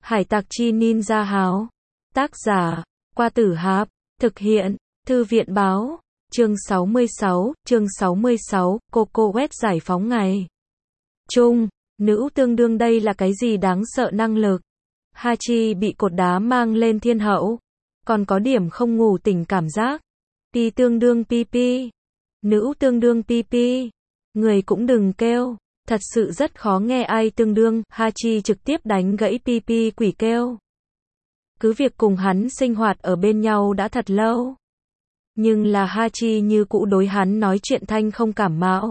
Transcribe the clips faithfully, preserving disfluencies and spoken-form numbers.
Hải tặc chi ninja háo. Tác giả, Qua Tử Hạp. Thực hiện, Thư viện báo. Chương sáu mươi sáu, chương sáu mươi sáu, Coco Quét giải phóng ngày. Chung, nữ tương đương đây là cái gì đáng sợ năng lực. Hachi bị cột đá mang lên thiên hậu. Còn có điểm không ngủ tỉnh cảm giác. Pi tương đương pi pi. Nữ tương đương pi pi. Người cũng đừng kêu. Thật sự rất khó nghe ai tương đương. Hachi trực tiếp đánh gãy pi pi quỷ kêu. Cứ việc cùng hắn sinh hoạt ở bên nhau đã thật lâu. Nhưng là Hachi như cũ đối hắn nói chuyện thanh không cảm mạo.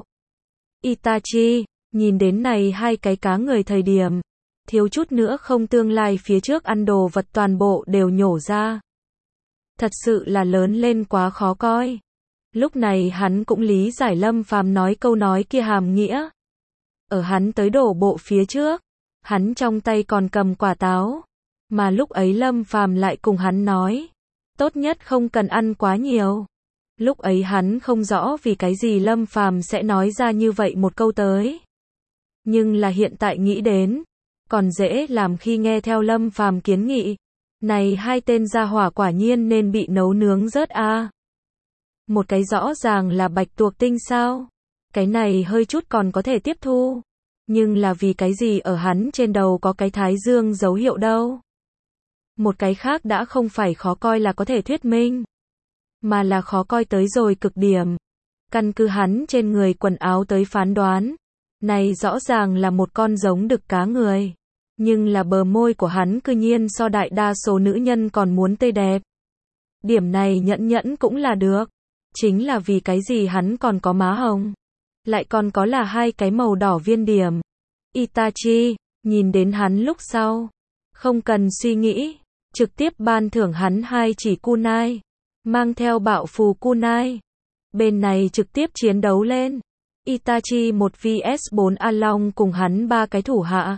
Itachi, nhìn đến này hai cái cá người thời điểm. Thiếu chút nữa không tương lai phía trước ăn đồ vật toàn bộ đều nhổ ra. Thật sự là lớn lên quá khó coi. Lúc này hắn cũng lý giải Lâm Phàm nói câu nói kia hàm nghĩa. Ở hắn tới đổ bộ phía trước, hắn trong tay còn cầm quả táo. Mà lúc ấy Lâm Phàm lại cùng hắn nói, tốt nhất không cần ăn quá nhiều. Lúc ấy hắn không rõ vì cái gì Lâm Phàm sẽ nói ra như vậy một câu tới. Nhưng là hiện tại nghĩ đến, còn dễ làm khi nghe theo Lâm Phàm kiến nghị. Này hai tên gia hỏa quả nhiên nên bị nấu nướng rớt a. À. Một cái rõ ràng là bạch tuộc tinh sao? Cái này hơi chút còn có thể tiếp thu. Nhưng là vì cái gì ở hắn trên đầu có cái thái dương dấu hiệu đâu? Một cái khác đã không phải khó coi là có thể thuyết minh. Mà là khó coi tới rồi cực điểm. Căn cứ hắn trên người quần áo tới phán đoán. Này rõ ràng là một con giống đực cá người. Nhưng là bờ môi của hắn cư nhiên so đại đa số nữ nhân còn muốn tươi đẹp. Điểm này nhẫn nhẫn cũng là được. Chính là vì cái gì hắn còn có má hồng. Lại còn có là hai cái màu đỏ viên điểm. Itachi, nhìn đến hắn lúc sau. Không cần suy nghĩ. Trực tiếp ban thưởng hắn hai chỉ kunai. Mang theo bạo phù kunai. Bên này trực tiếp chiến đấu lên. Itachi một vs bốn A Long cùng hắn ba cái thủ hạ.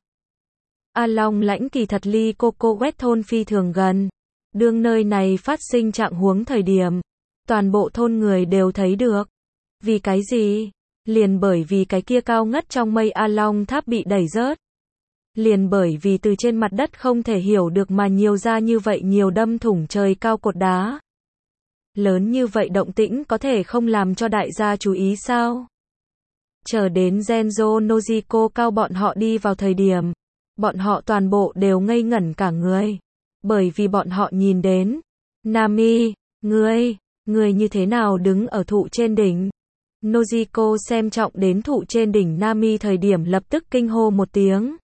A Long lãnh kỳ thật ly Coco Quét thôn phi thường gần. Đương nơi này phát sinh trạng huống thời điểm. Toàn bộ thôn người đều thấy được. Vì cái gì? Liền bởi vì cái kia cao ngất trong mây A Long tháp bị đẩy rớt. Liền bởi vì từ trên mặt đất không thể hiểu được mà nhiều ra như vậy nhiều đâm thủng trời cao cột đá. Lớn như vậy động tĩnh có thể không làm cho đại gia chú ý sao? Chờ đến Genzo Nojiko cao bọn họ đi vào thời điểm. Bọn họ toàn bộ đều ngây ngẩn cả người. Bởi vì bọn họ nhìn đến. Nami, ngươi, ngươi như thế nào đứng ở thụ trên đỉnh? Nojiko xem trọng đến thụ trên đỉnh Nami thời điểm lập tức kinh hô một tiếng.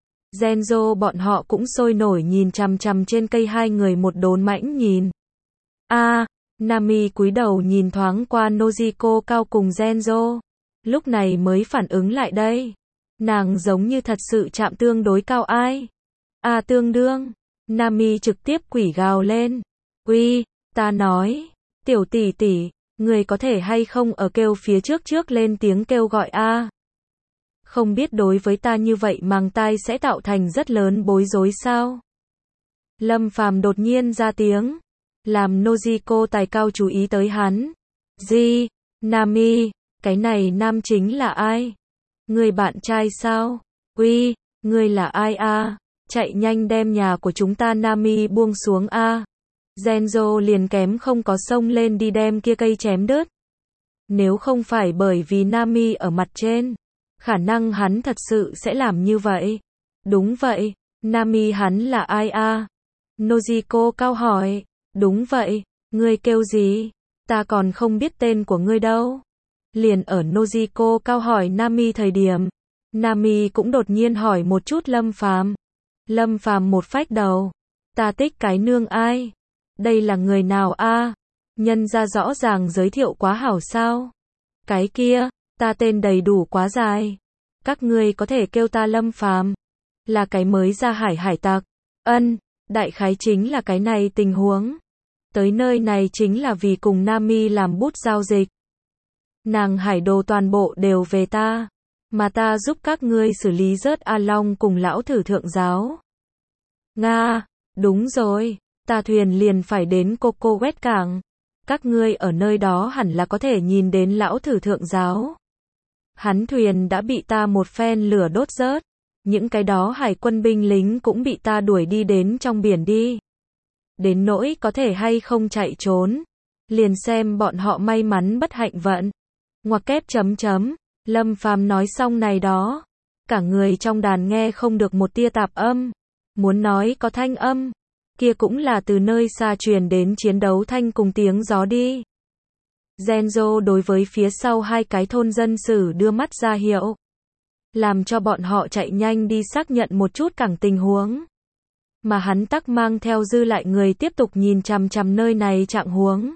Genzo bọn họ cũng sôi nổi nhìn chằm chằm trên cây hai người một đốn mãnh nhìn. A, à, Nami cúi đầu nhìn thoáng qua Nojiko cao cùng Genzo. Lúc này mới phản ứng lại đây. Nàng giống như thật sự chạm tương đối cao ai. À tương đương. Nami trực tiếp quỷ gào lên. Uy, ta nói. Tiểu tỷ tỷ, người có thể hay không ở kêu phía trước trước lên tiếng kêu gọi a. À. Không biết đối với ta như vậy màng tai sẽ tạo thành rất lớn bối rối sao? Lâm Phàm đột nhiên ra tiếng. Làm Nojiko tài cao chú ý tới hắn. Gì? Nami, cái này nam chính là ai? Người bạn trai sao? Uy, người là ai a? À? Chạy nhanh đem nhà của chúng ta Nami buông xuống a. À? Genzo liền kém không có xông lên đi đem kia cây chém đứt. Nếu không phải bởi vì Nami ở mặt trên, khả năng hắn thật sự sẽ làm như vậy. Đúng vậy, Nami hắn là ai a? À? Nojiko cao hỏi. Đúng vậy, ngươi kêu gì? Ta còn không biết tên của ngươi đâu. Liền ở Nojiko cao hỏi Nami thời điểm, Nami cũng đột nhiên hỏi một chút Lâm Phàm. Lâm Phàm một phách đầu. Ta tích cái nương ai? Đây là người nào a? À? Nhân ra rõ ràng giới thiệu quá hảo sao? Cái kia, ta tên đầy đủ quá dài. Các ngươi có thể kêu ta Lâm Phàm. Là cái mới ra hải hải tặc. Ân, đại khái chính là cái này tình huống. Tới nơi này chính là vì cùng Nami làm bút giao dịch. Nàng hải đồ toàn bộ đều về ta. Mà ta giúp các ngươi xử lý rớt A Long cùng lão thử thượng giáo. Nga, đúng rồi. Ta thuyền liền phải đến Coco Quét cảng. Các ngươi ở nơi đó hẳn là có thể nhìn đến lão thử thượng giáo. Hắn thuyền đã bị ta một phen lửa đốt rớt. những cái đó hải quân binh lính cũng bị ta đuổi đi đến trong biển đi. Đến nỗi có thể hay không chạy trốn, liền xem bọn họ may mắn bất hạnh vận. Ngoặc kép chấm chấm, Lâm Phàm nói xong này đó, cả người trong đàn nghe không được một tia tạp âm, muốn nói có thanh âm, kia cũng là từ nơi xa truyền đến chiến đấu thanh cùng tiếng gió đi. Genzo đối với phía sau hai cái thôn dân sử đưa mắt ra hiệu, làm cho bọn họ chạy nhanh đi xác nhận một chút cảng tình huống. Mà hắn tắc mang theo dư lại người tiếp tục nhìn chằm chằm nơi này trạng huống.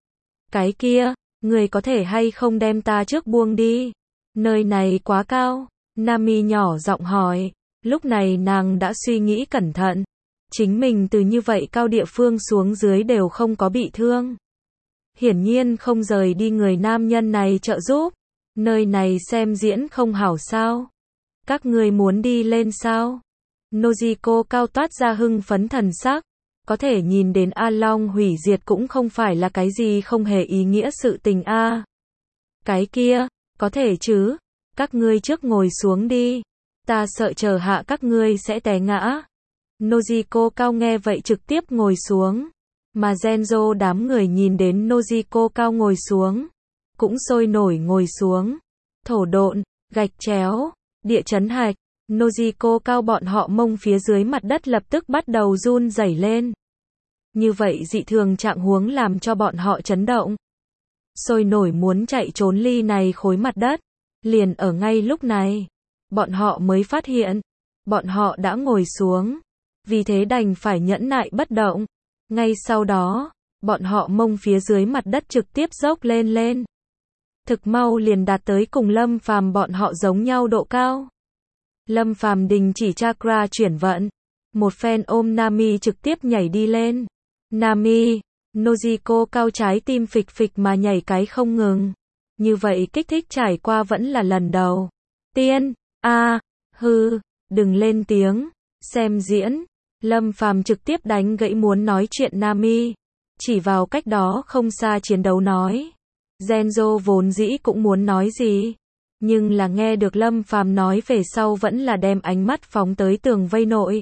Cái kia, người có thể hay không đem ta trước buông đi? Nơi này quá cao. Nami nhỏ giọng hỏi. Lúc này nàng đã suy nghĩ cẩn thận. Chính mình từ như vậy cao địa phương xuống dưới đều không có bị thương. Hiển nhiên không rời đi người nam nhân này trợ giúp. Nơi này xem diễn không hảo sao? Các người muốn đi lên sao? Nojiko cao toát ra hưng phấn thần sắc. Có thể nhìn đến A Long hủy diệt cũng không phải là cái gì không hề ý nghĩa sự tình a. Cái kia, có thể chứ, các ngươi trước ngồi xuống đi, ta sợ chờ hạ các ngươi sẽ té ngã. Nojiko cao nghe vậy trực tiếp ngồi xuống, mà Genzo đám người nhìn đến Nojiko cao ngồi xuống, cũng sôi nổi ngồi xuống. Thổ độn, gạch chéo, địa chấn hạch, Nojiko cao bọn họ mông phía dưới mặt đất lập tức bắt đầu run rẩy lên. Như vậy dị thường trạng huống làm cho bọn họ chấn động. Sôi nổi muốn chạy trốn ly này khối mặt đất. Liền ở ngay lúc này, bọn họ mới phát hiện, bọn họ đã ngồi xuống. Vì thế đành phải nhẫn nại bất động. Ngay sau đó, bọn họ mông phía dưới mặt đất trực tiếp dốc lên lên. Thực mau liền đạt tới cùng Lâm Phàm bọn họ giống nhau độ cao. Lâm Phàm đình chỉ chakra chuyển vận, một phen ôm Nami trực tiếp nhảy đi lên. Nami, Nojiko cao trái tim phịch phịch mà nhảy cái không ngừng. Như vậy kích thích trải qua vẫn là lần đầu. Tiên, a, à, hư, đừng lên tiếng, xem diễn. Lâm Phàm trực tiếp đánh gãy muốn nói chuyện Nami, chỉ vào cách đó không xa chiến đấu nói. Genzo vốn dĩ cũng muốn nói gì, nhưng là nghe được Lâm Phàm nói về sau vẫn là đem ánh mắt phóng tới tường vây nội.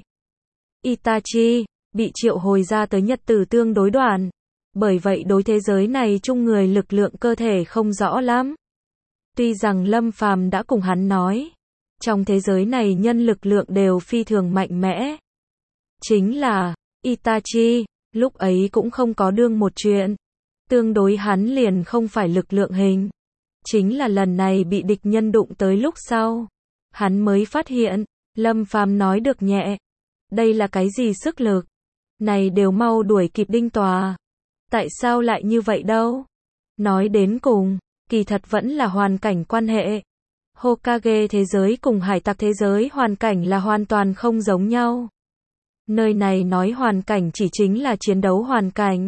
Itachi bị triệu hồi ra tới nhật tử tương đối đoạn, bởi vậy đối thế giới này chung người lực lượng cơ thể không rõ lắm. Tuy rằng Lâm Phàm đã cùng hắn nói, trong thế giới này nhân lực lượng đều phi thường mạnh mẽ. Chính là, Itachi, lúc ấy cũng không có đương một chuyện. Tương đối hắn liền không phải lực lượng hình. Chính là lần này bị địch nhân đụng tới lúc sau. Hắn mới phát hiện, Lâm Phàm nói được nhẹ. Đây là cái gì sức lực? Này đều mau đuổi kịp Đinh Tòa. Tại sao lại như vậy đâu? Nói đến cùng, kỳ thật vẫn là hoàn cảnh quan hệ. Hokage thế giới cùng hải tặc thế giới hoàn cảnh là hoàn toàn không giống nhau. Nơi này nói hoàn cảnh chỉ chính là chiến đấu hoàn cảnh.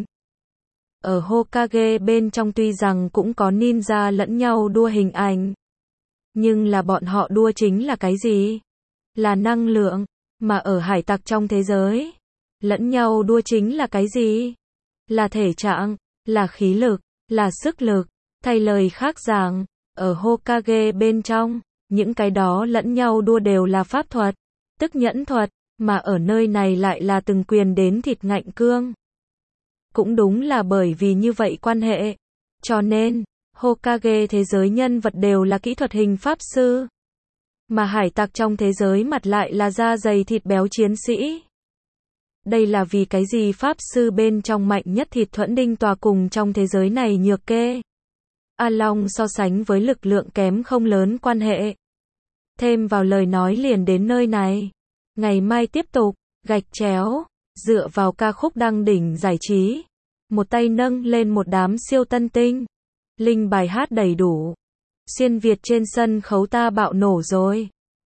Ở Hokage bên trong tuy rằng cũng có ninja lẫn nhau đua hình ảnh. Nhưng là bọn họ đua chính là cái gì? Là năng lượng. Mà ở hải tặc trong thế giới, lẫn nhau đua chính là cái gì? Là thể trạng, là khí lực, là sức lực. Thay lời khác giảng, ở Hokage bên trong, những cái đó lẫn nhau đua đều là pháp thuật, tức nhẫn thuật, mà ở nơi này lại là từng quyền đến thịt ngạnh cương. Cũng đúng là bởi vì như vậy quan hệ, cho nên, Hokage thế giới nhân vật đều là kỹ thuật hình pháp sư. Mà hải tặc trong thế giới mặt lại là da dày thịt béo chiến sĩ. Đây là vì cái gì pháp sư bên trong mạnh nhất thịt thuẫn Đinh Tòa cùng trong thế giới này nhược kê. A Long so sánh với lực lượng kém không lớn quan hệ. Thêm vào lời nói liền đến nơi này. Ngày mai tiếp tục, gạch chéo, dựa vào ca khúc đăng đỉnh giải trí. Một tay nâng lên một đám siêu tân tinh. Linh bài hát đầy đủ. Xuyên Việt trên sân khấu ta bạo nổ rồi.